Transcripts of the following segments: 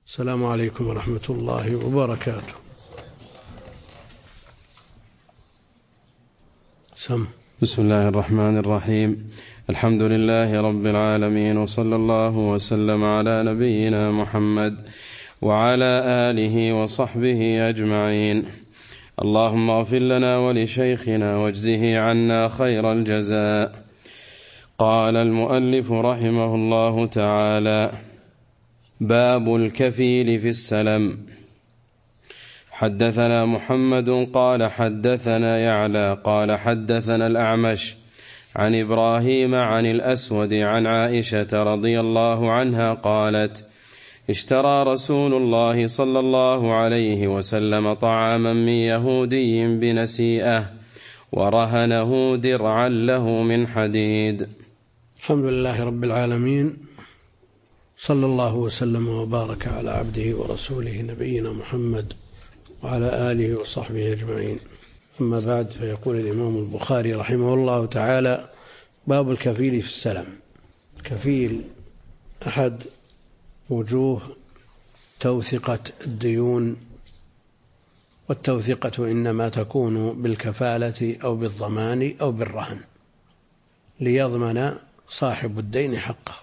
السلام عليكم ورحمة الله وبركاته. بسم الله الرحمن الرحيم. الحمد لله رب العالمين، وصلى الله وسلم على نبينا محمد وعلى آله وصحبه أجمعين. اللهم اغفر لنا ولشيخنا واجزه عنا خير الجزاء. قال المؤلف رحمه الله تعالى: باب الكفيل في السلم. حدثنا محمد قال حدثنا يعلى قال حدثنا الأعمش عن إبراهيم عن الأسود عن عائشة رضي الله عنها قالت: اشترى رسول الله صلى الله عليه وسلم طعاما من يهودي بنسيئة ورهنه درعا له من حديد. الحمد لله رب العالمين، صلى الله وسلم وبارك على عبده ورسوله نبينا محمد وعلى آله وصحبه أجمعين. أما بعد، فيقول الإمام البخاري رحمه الله تعالى: باب الكفيل في السلم. الكفيل أحد وجوه توثقة الديون، والتوثقة إنما تكون بالكفالة أو بالضمان أو بالرهن ليضمن صاحب الدين حقه.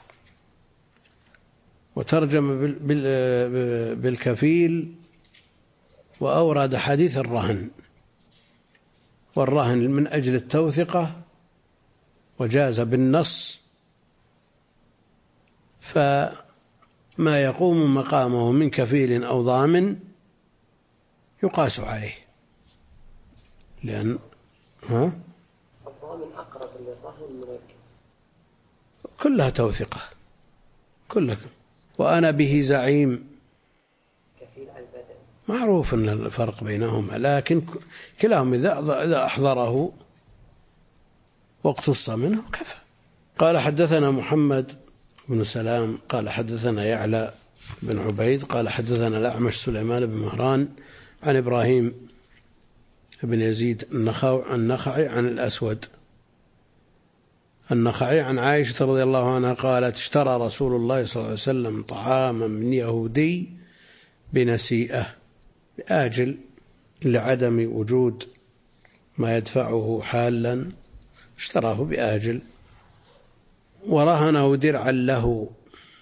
وترجم بالكفيل وأورد حديث الرهن، والرهن من أجل التوثقة وجاز بالنص، فما يقوم مقامه من كفيل أو ضامن يقاس عليه، لأن الضامن أقرب للرهن من الكفيل. كلها توثقة كلها. وأنا به زعيم معروف أن الفرق بينهما، لكن كلاهم إذا أحضره واقتص منه كفى. قال حدثنا محمد بن سلام قال حدثنا يعلى بن عبيد قال حدثنا الأعمش سليمان بن مهران عن إبراهيم بن يزيد النخعي عن الأسود النخعي عن عائشة رضي الله عنها قالت: اشترى رسول الله صلى الله عليه وسلم طعاما من يهودي بنسيئة، بآجل لعدم وجود ما يدفعه حالا، اشتراه بآجل، ورهنه درعا له،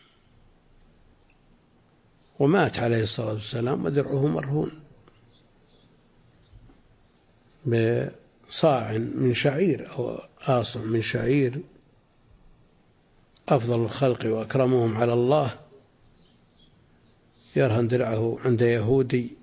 ومات عليه الصلاة والسلام ودرعه مرهون بصاع من شعير أو آصع من شعير. أفضل الخلق وأكرمهم على الله يرهن درعه عند يهودي،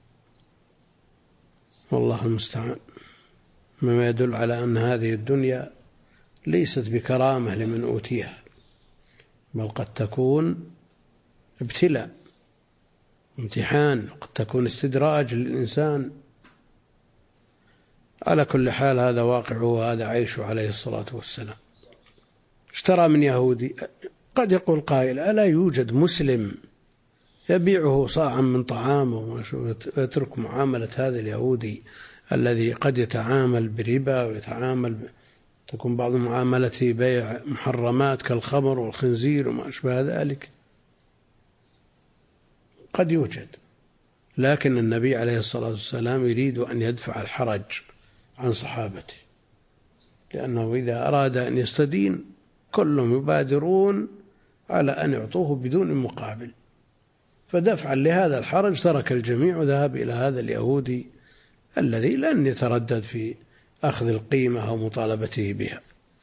والله المستعان، مما يدل على أن هذه الدنيا ليست بكرامة لمن أوتيها، بل قد تكون ابتلاء امتحان، قد تكون استدراج للإنسان. على كل حال، هذا واقعه وهذا عيشه عليه الصلاة والسلام. اشترى من يهودي. قد يقول قائل: ألا يوجد مسلم يبيعه صاعا من طعامه ويترك معاملة هذا اليهودي الذي قد يتعامل بربا ويتعامل تكون بعض معاملته بيع محرمات كالخمر والخنزير وما أشبه ذلك؟ قد يوجد، لكن النبي عليه الصلاة والسلام يريد أن يدفع الحرج عن صحابته، لأنه إذا أراد أن يستدين كلهم يبادرون على أن يعطوه بدون مقابل، فدفعا لهذا الحرج ترك الجميع وذهب إلى هذا اليهودي الذي لن يتردد في أخذ القيمة أو مطالبته بها.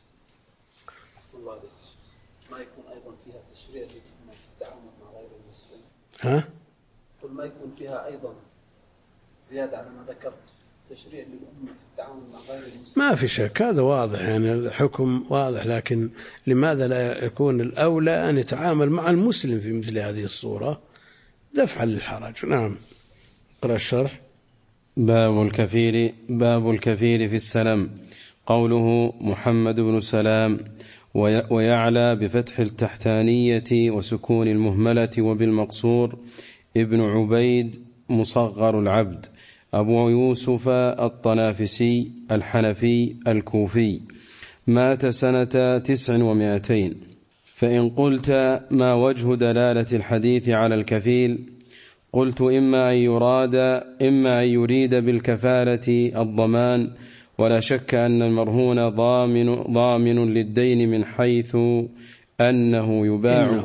ما يكون أيضا فيها تشريع في التعامل مع غير المسلم؟ قل ما يكون فيها أيضا زيادة على ما ذكرت تشريع للأمة في التعامل مع غير المسلم؟ ما في شك، هذا واضح، يعني الحكم واضح، لكن لماذا لا يكون الأولى أن يتعامل مع المسلم في مثل هذه الصورة دفعا للحرج؟ نعم. اقرأ الشرح. باب الكفيل في السلم. قوله محمد بن سلام ويعلى بفتح التحتانية وسكون المهملة وبالمقصور ابن عبيد مصغر العبد، أبو يوسف الطنافسي الحنفي الكوفي، مات سنة 900، فإن قلت ما وجه دلالة الحديث على الكفيل؟ قلت إما أن يريد بالكفالة الضمان، ولا شك أن المرهون ضامن للدين من حيث أنه يباع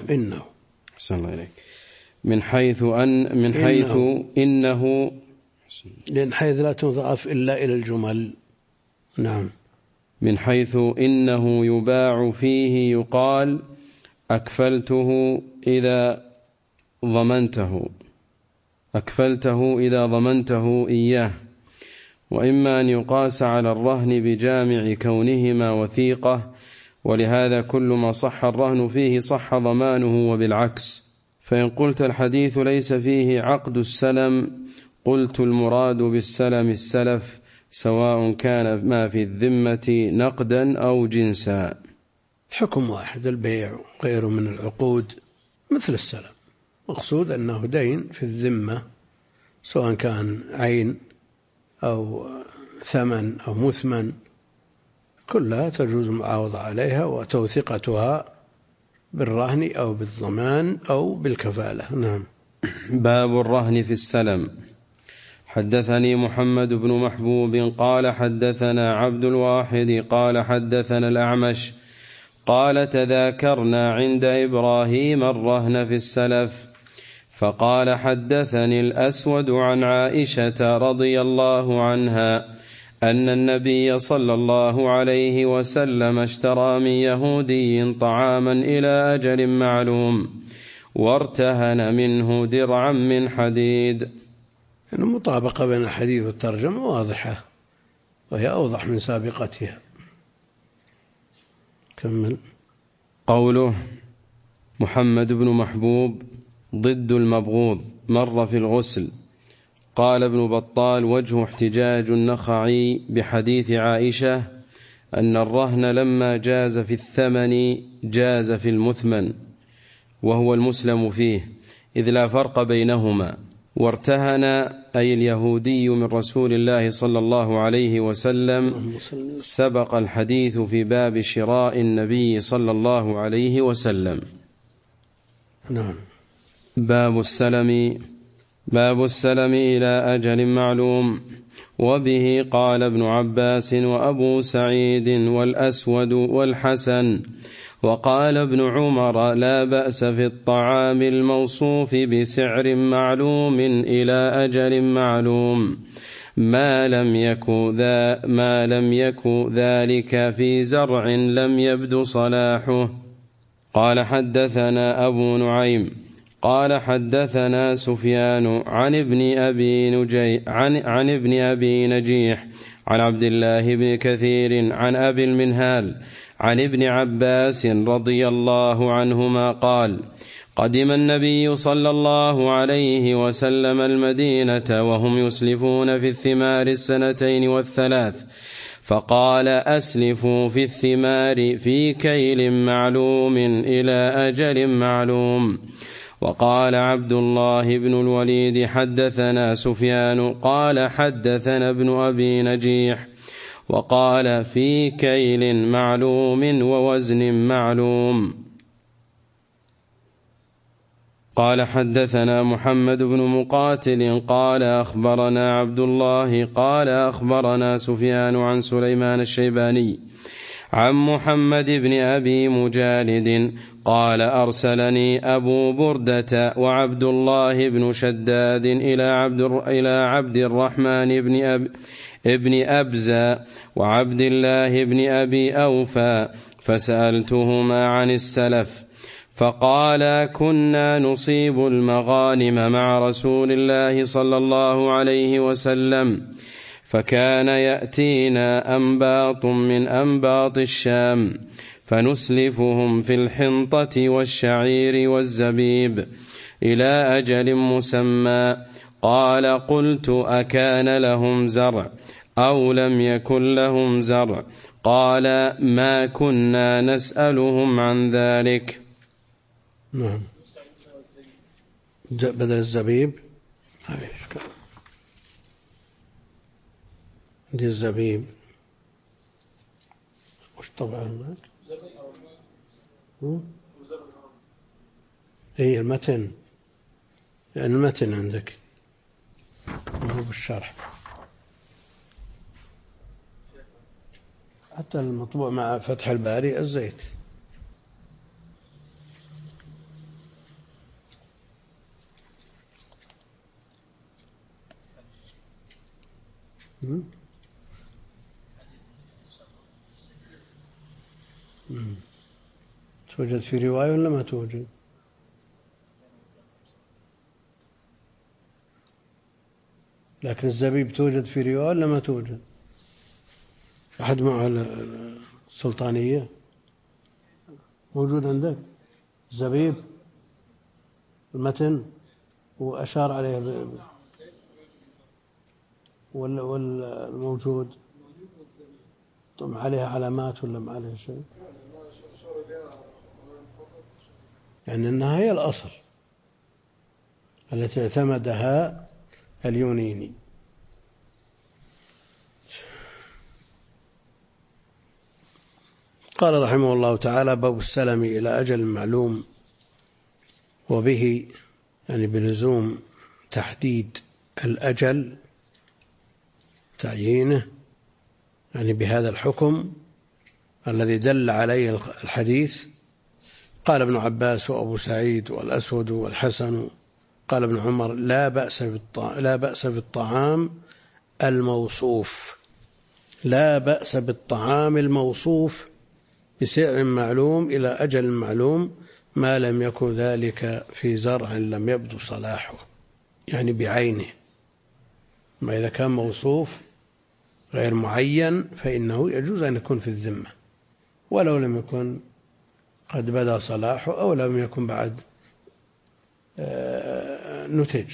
من حيث إنه لأن حيث لا تضاف إلا إلى الجمل. نعم. من حيث إنه يباع فيه يقال أكفلته إذا ضمنته إياه. وإما أن يقاس على الرهن بجامع كونهما وثيقة، ولهذا كل ما صح الرهن فيه صح ضمانه وبالعكس. فإن قلت الحديث ليس فيه عقد السلم، قلت المراد بالسلم السلف، سواء كان ما في الذمة نقدا أو جنسا. حكم واحد، البيع غيره من العقود مثل السلم، مقصود أنه دين في الذمة، سواء كان عين أو ثمن أو مثمن، كلها تجوز المعاوضة عليها وتوثيقتها بالرهن أو بالضمان أو بالكفالة. نعم. باب الرهن في السلم. حدثني محمد بن محبوب قال حدثنا عبد الواحد قال حدثنا الأعمش قال تذاكرنا عند إبراهيم الرهن في السلف، فقال حدثني الأسود عن عائشة رضي الله عنها أن النبي صلى الله عليه وسلم اشترى من يهودي طعاما إلى أجل معلوم، وارتهن منه درعا من حديد. المطابقة بين الحديث والترجمة واضحة، وهي أوضح من سابقتها. كمل. قوله محمد بن محبوب ضد المبغوض مر في الغسل. قال ابن بطال وجه احتجاج النخعي بحديث عائشة أن الرهن لما جاز في الثمن جاز في المثمن، وهو المسلم فيه، إذ لا فرق بينهما. وارتهن أي اليهودي من رسول الله صلى الله عليه وسلم، سبق الحديث في باب شراء النبي صلى الله عليه وسلم. نعم. باب السلم إلى أجل معلوم. وبه قال ابن عباس وأبو سعيد والأسود والحسن. وقال ابن عمر لا بأس في الطعام الموصوف بسعر معلوم إلى أجل معلوم ما لم يكن ذلك في زرع لم يبد صلاحه. قال حدثنا أبو نعيم قال حدثنا سفيان عن ابن أبي نجيح عن عبد الله بن كثير عن أبي المنهال عن ابن عباس رضي الله عنهما قال قدم النبي صلى الله عليه وسلم المدينة وهم يسلفون في الثمار 2 و3، فقال أسلفوا في الثمار في كيل معلوم إلى أجل معلوم. وقال عبد الله بن الوليد حدثنا سفيان قال حدثنا ابن أبي نجيح وقال في كيل معلوم ووزن معلوم. قال حدثنا محمد بن مقاتل قال أخبرنا عبد الله قال أخبرنا سفيان عن سليمان الشيباني عن محمد بن أبي مجالد قال أرسلني أبو بردة وعبد الله بن شداد إلى عبد الرحمن ابن أبزة وعبد الله بن أبي أوفى، فسألتهما عن السلف، فقال كنا نصيب المغانم مع رسول الله صلى الله عليه وسلم، فكان يأتينا أنباط من أنباط الشام فنسلفهم في الحنطة والشعير والزبيب إلى أجل مسمى. قال قلت أكان لهم زرع أو لم يكن لهم زرع؟ قال ما كنا نسألهم عن ذلك. نعم. بدل الزبيب دي الزبيب وش طبعا هناك؟ إيه المتن، يعني المتن عندك مو بالشرح، حتى المطبوع مع فتح الباري الزيت. توجد في رواية ولا ما توجد؟ لكن الزبيب توجد في رواية ولا ما توجد؟ أحد معه السلطانية موجود عندك الزبيب المتن وأشار عليه والموجود طبعا عليها علامات ولا ما عليها شيء؟ يعني أنها هي الأصل التي اعتمدها اليونيني. قال رحمه الله تعالى: باب السلم إلى أجل معلوم، وبه يعني بلزوم تحديد الأجل، تعيينه، يعني بهذا الحكم الذي دل عليه الحديث. قال ابن عباس وأبو سعيد والأسود والحسن قال ابن عمر: لا بأس بالطعام الموصوف، لا بأس بالطعام الموصوف بسعر معلوم إلى أجل معلوم ما لم يكن ذلك في زرع لم يبدو صلاحه، يعني بعينه. ما إذا كان موصوف غير معين فإنه يجوز أن يكون في الذمة ولو لم يكن قد بدا صلاحه أو لم يكن بعد نتج.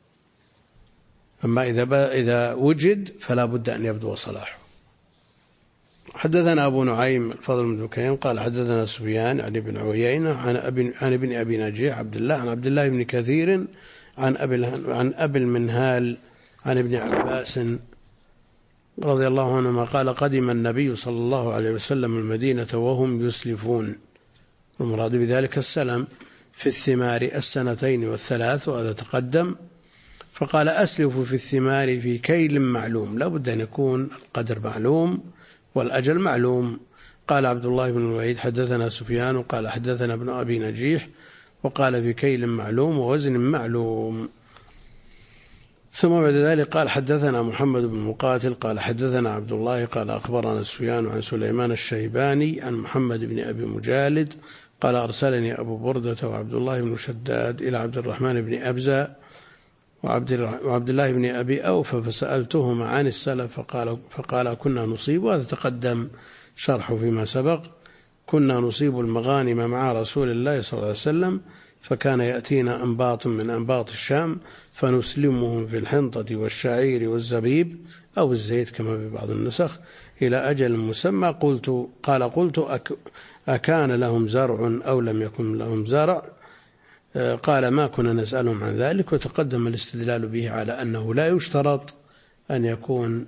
أما إذا وجد فلا بد أن يبدو صلاحه. حدثنا أبو نعيم الفضل بن دكين قال حدثنا سفيان عن ابن عيينة عن ابن أبي نجيح عن عبد الله بن كثير عن أبي المنهال عن ابن عباس رضي الله عنهما قال: قدم النبي صلى الله عليه وسلم المدينة وهم يسلفون، والمراد بذلك السلم في الثمار السنتين والثلاث، وهذا تقدم. فقال: أسلف في الثمار في كيل معلوم، لا بد أن يكون القدر معلوم والأجل معلوم. قال عبد الله بن الوليد: حدثنا سفيان قال حدثنا ابن أبي نجيح وقال في كيل معلوم ووزن معلوم. ثم بعد ذلك قال: حدثنا محمد بن مقاتل قال حدثنا عبد الله قال أخبرنا سفيان عن سليمان الشيباني عن محمد بن أبي مجالد قال: أرسلني أبو بردة وعبد الله بن شداد إلى عبد الرحمن بن أبزة وعبد الله بن أبي أوفى فسألتهما عن السلف فقال: كنا نصيب، وهذا تقدم شرحه فيما سبق، كنا نصيب المغانم مع رسول الله صلى الله عليه وسلم، فكان يأتينا أنباط من أنباط الشام فنسلمهم في الحنطة والشعير والزبيب أو الزيت كما في بعض النسخ إلى أجل مسمى. قلت أكان لهم زرع أو لم يكن لهم زرع؟ قال: ما كنا نسألهم عن ذلك. وتقدم الاستدلال به على أنه لا يشترط أن يكون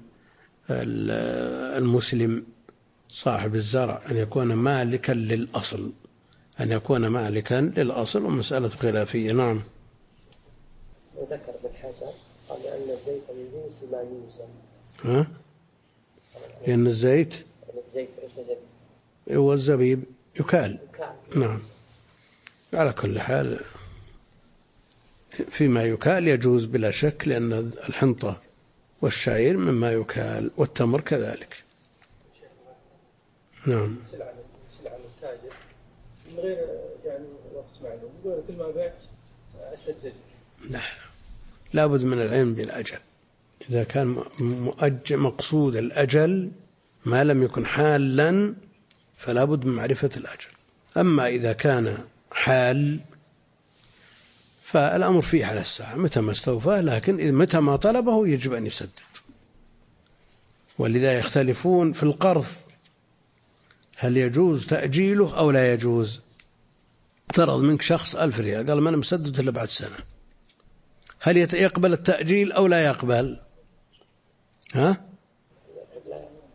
المسلم صاحب الزرع أن يكون مالكا للأصل، أن يكون مالكا للأصل، ومسألة خلافية. نعم. وذكر بالحجر قال لأن الزيت من جنس ما يوزن. لأن الزيت هو الزبيب يكال. نعم. على كل حال فيما يكال يجوز بلا شك، لأن الحنطة والشعير مما يكال والتمر كذلك. نعم. سلعة للتاجر من غير يعني وقت معلوم، يقول كل ما بعت أسددك. لا بد من العلم بالأجل. إذا كان مقصود الأجل ما لم يكن حالا فلا بد من معرفة الأجل. أما إذا كان حال فالأمر فيه على الساعة متى ما استوفاه، لكن متى ما طلبه يجب أن يسدد. ولذا يختلفون في القرض، هل يجوز تأجيله أو لا يجوز؟ اقترض منك شخص 1000 ريال قال: ما أنا مسدد إلا بعد سنة، هل يقبل التأجيل أو لا يقبل؟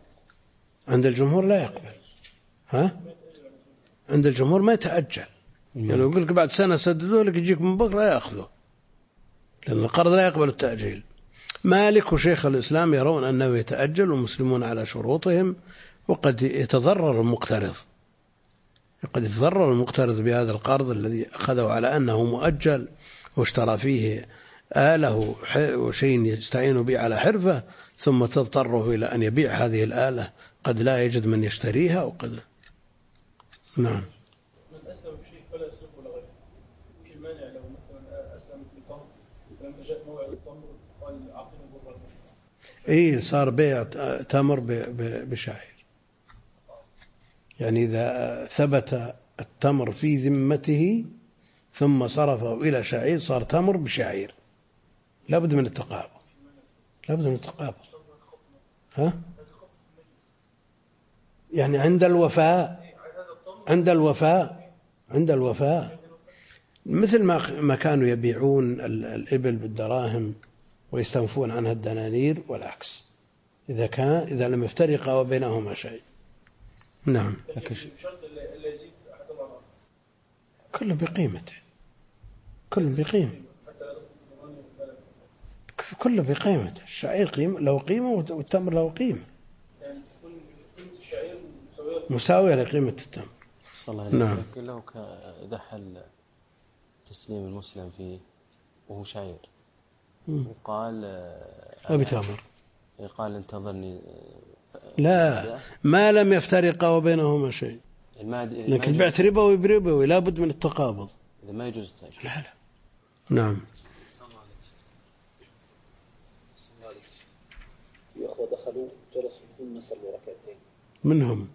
عند الجمهور لا يقبل. عند الجمهور ما يتأجل، يعني يقول لك بعد سنة سددوه لك، يجيك من بكرة يأخذه، لأن القرض لا يقبل التأجيل. مالك وشيخ الإسلام يرون أنه يتأجل، والمسلمون على شروطهم، وقد يتضرر المقترض، قد يتضرر المقترض بهذا القرض الذي أخذه على أنه مؤجل واشترى فيه آلة وشيء يستعين به على حرفة، ثم تضطره إلى أن يبيع هذه الآلة، قد لا يجد من يشتريها، وقد نعم. من أسلم بشيء فلا يصرف ولا غيره، مش المانع لو مثلا أسلم في التمر لما جاء موعد التمر قال أعطيني برا المسلم. صار بيع تمر بشعير، يعني إذا ثبت التمر في ذمته ثم صرفه إلى شعير صار تمر بشعير، لابد من التقابل، لابد من التقابل. يعني عند الوفاء مثل ما كانوا يبيعون الإبل بالدراهم ويستنفون عنها الدنانير، والعكس إذا لم يفترق بينهما شيء. نعم. كل بقيمته، كل بقيمته. الشعير له قيمة والتمر له قيمة، مساوية لقيمة التمر. نعم. لو إذا حل تسليم المسلم فيه وهو شعير وقال وبتمر، قال انتظرني، لا، ما لم يفترق وبينهما شيء، لكن بعت ربوي بربوي لا بد من التقابض، إذا ما يجوز التأجيل. لا. نعم. في أخوة دخلوا جلسوا بدون صلوا ركعتين، منهم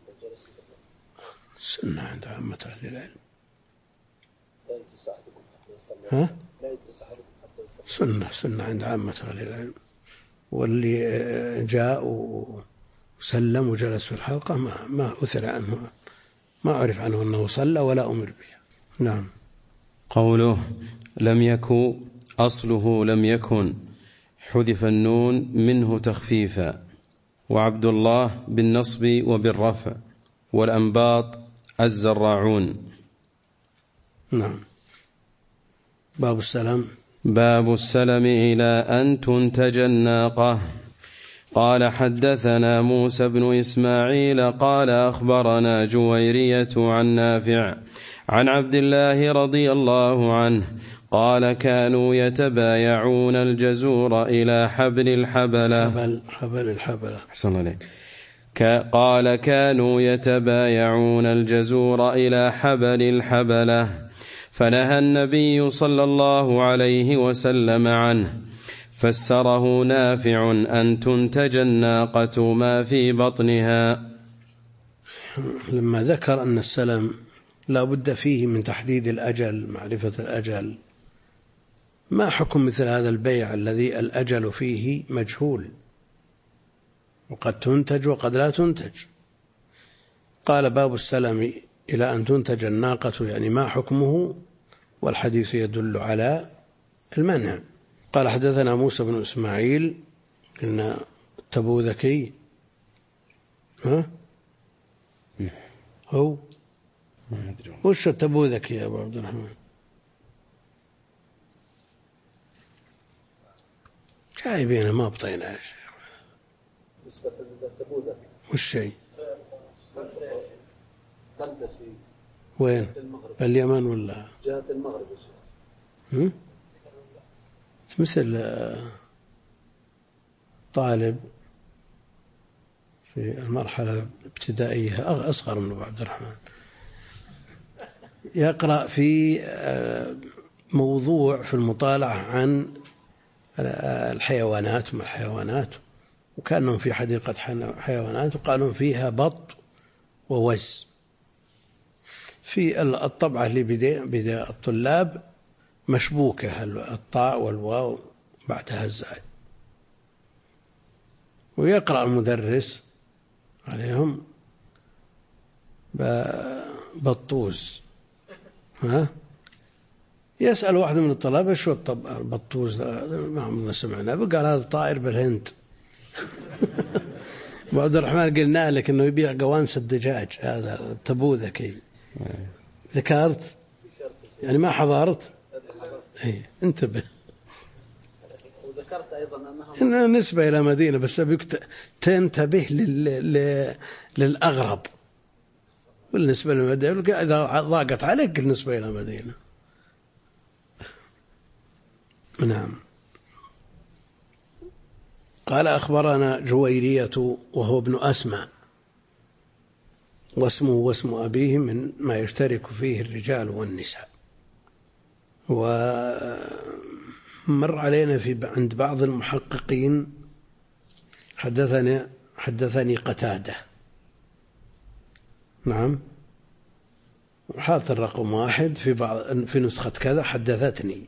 سنة عند عامة أهل العلم، لا يجلس أحدكم حتى يصلي، لا يجلس أحدكم حتى يصلي، سنة عند عامة أهل العلم. واللي جاء وسلم وجلس في الحلقة ما أثر عنه، ما أعرف عنه أنه صلى ولا أمر به. نعم. قوله لم يكن، أصله لم يكن، حذف النون منه تخفيفا، وعبد الله بالنصب وبالرفع، والأنباط الزراعون. نعم. باب السلام. باب السلم إلى أن تنتج الناقة. قال حدثنا موسى بن إسماعيل قال أخبرنا جويرية عن نافع عن عبد الله رضي الله عنه قال كانوا يتبايعون الجزور إلى حبل الحبلة. حبل الحبلة. أحسن عليك. قال كانوا يتبايعون الجزور إلى حبل الحبلة، فنهى النبي صلى الله عليه وسلم عنه، فسره نافع أن تنتج الناقة ما في بطنها. لما ذكر أن السلم لا بد فيه من تحديد الأجل، معرفة الأجل، ما حكم مثل هذا البيع الذي الأجل فيه مجهول، وقد تنتج وقد لا تنتج؟ قال باب السلم إلى أن تنتج الناقة، يعني ما حكمه، والحديث يدل على المنع. قال حدثنا موسى بن إسماعيل، قلنا التبوذكي، هو وش التبوذكي يا أبو عبد الرحمن؟ جايبينه ما بطينا يا شيخ. نسبة للتبوذك وش شيء؟ بلدة في وين؟ اليمن ولا جهة المغرب يا شيخ؟ مثل طالب في المرحلة الابتدائية أصغر من أبو عبد الرحمن، يقرأ في موضوع في المطالعة عن الحيوانات، ما الحيوانات، وكانهم في حديقة حيوانات وقالوا فيها بط ووز. في الطبعة اللي بدأ الطلاب مشبوكة الطاء والواو بعدها الزاي، ويقرأ المدرس عليهم بطوز. يسأل واحد من الطلبة شو البطوز؟ ما عمرنا سمعنا. قال هذا طائر بالهند. عبد الرحمن قلنا لك انه يبيع قوانص الدجاج، هذا التبوذكي. ذكرت يعني ما حضرت. انتبه. وذكرت أيضا إنها نسبة إلى مدينة، بس أبيك تنتبه للأغرب. بالنسبة للمدينة إذا ضاقت عليك بالنسبة إلى مدينة. نعم. قال أخبرنا جويرية وهو ابن أسمى، واسمه واسم أبيه من ما يشترك فيه الرجال والنساء. ومر علينا عند بعض المحققين حدثني قتادة. نعم، وحاط الرقم 1 في نسخة كذا حدثتني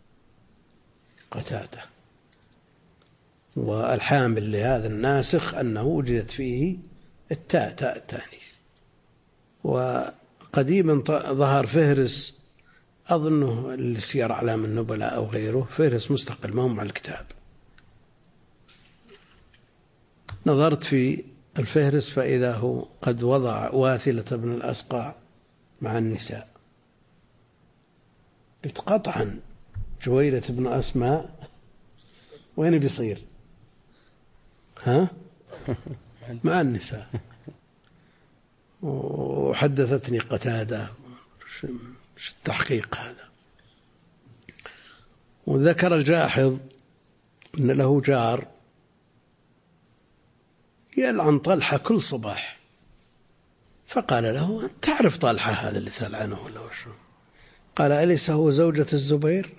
قتادة. والحامل لهذا الناسخ أنه وجدت فيه تاء التانيث. وقديما ظهر فهرس، أظنه لسير أعلام النبلاء أو غيره، فهرس مستقل ما هو مع الكتاب. نظرت في الفهرس فإذا هو قد وضع واثلة بن الأسقع مع النساء. قلت قطعا جويرة بن أسماء وين بيصير؟ مع النساء. وحدثتني قتادة شو التحقيق هذا. وذكر الجاحظ أن له جار يلعن طلحة كل صباح، فقال له تعرف طلحة هذا اللي تلعنه ولا وشو؟ قال أليس هو زوجة الزبير؟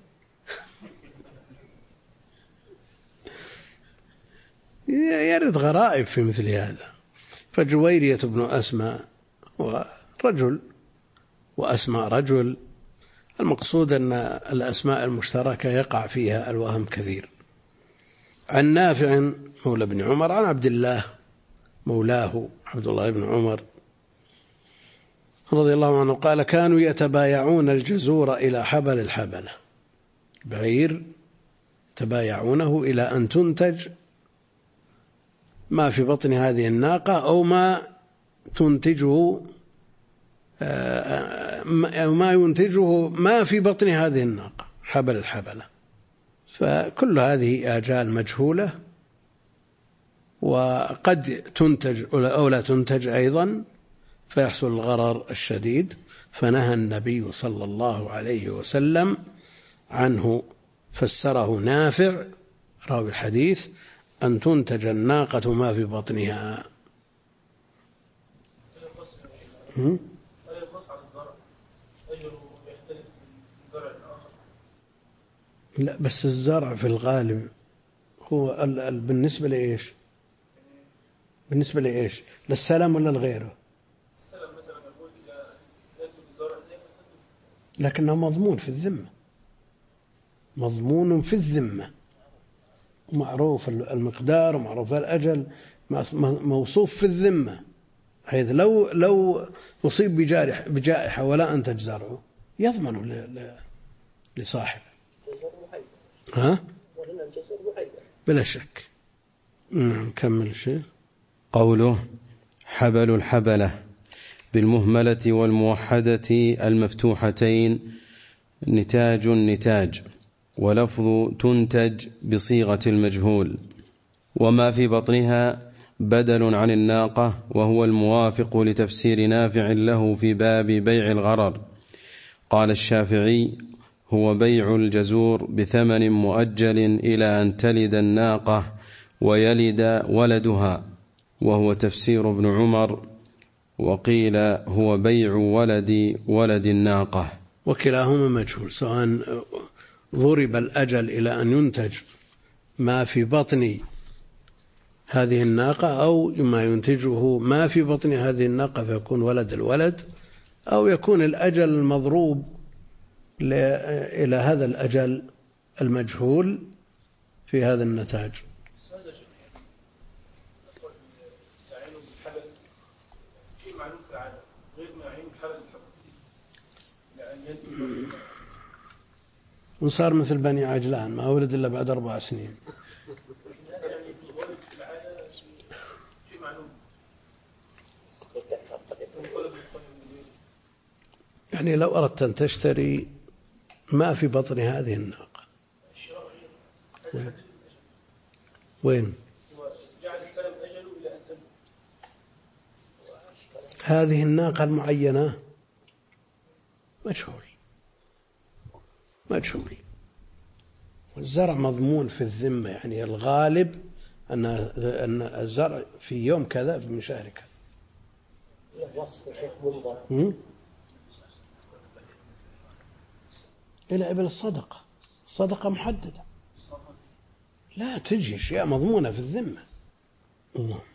يرد غرائب في مثل هذا. فجويرية بن أسماء ورجل وأسماء رجل، المقصود أن الأسماء المشتركة يقع فيها الوهم كثير. عن نافع مولى بن عمر عن عبد الله مولاه عبد الله بن عمر رضي الله عنه قال كانوا يتبايعون الجزور إلى حبل الحبلة، بعير تبايعونه إلى أن تنتج ما في بطن هذه الناقة أو ما تنتجه ما ينتجه ما في بطن هذه الناقة، حبل الحبلة. فكل هذه آجال مجهولة، وقد تنتج أو لا تنتج أيضا، فيحصل الغرر الشديد. فنهى النبي صلى الله عليه وسلم عنه، فسره نافع راوي الحديث أن تنتج الناقة ما في بطنها. لا، بس الزرع في الغالب هو بالنسبة لإيش؟ بالنسبة لإيش؟ للسلام ولا لغيره؟ السلام مثلا يقول إذا ينتج الزرع زي لكنه مضمون في الذمة، مضمون في الذمة، معروف المقدار ومعروف الأجل، موصوف في الذمة، حيث لو أصيب بجائحة ولا أنتج زرعه يضمن لصاحبه. بلا شك. كمل شيء. قوله حبل الحبلة بالمهملة والموحدة المفتوحتين نتاج، ولفظ تنتج بصيغة المجهول. وما في بطنها بدل عن الناقة، وهو الموافق لتفسير نافع له في باب بيع الغرر. قال الشافعي هو بيع الجزور بثمن مؤجل إلى أن تلد الناقة ويلد ولدها، وهو تفسير ابن عمر. وقيل هو بيع ولد الناقة. وكلاهما مجهول، سواء ضرب الأجل إلى أن ينتج ما في بطن هذه الناقة، أو ما ينتجه ما في بطن هذه الناقة فيكون ولد الولد، أو يكون الأجل المضروب إلى هذا الأجل المجهول في هذا النتاج. وصار مثل بني عجلان ما ولد إلا بعد 4 سنين. يعني لو أردت أن تشتري ما في بطن هذه الناقة. وين؟ جعل السلم أجله إلى أن تموت. هذه الناقة المعينة مجهول. والزرع مضمون في الذمة، يعني الغالب أن الزرع في يوم كذا بمشاركة. إلى إبل الصدقة محددة، لا تجي أشياء مضمونة في الذمة. الله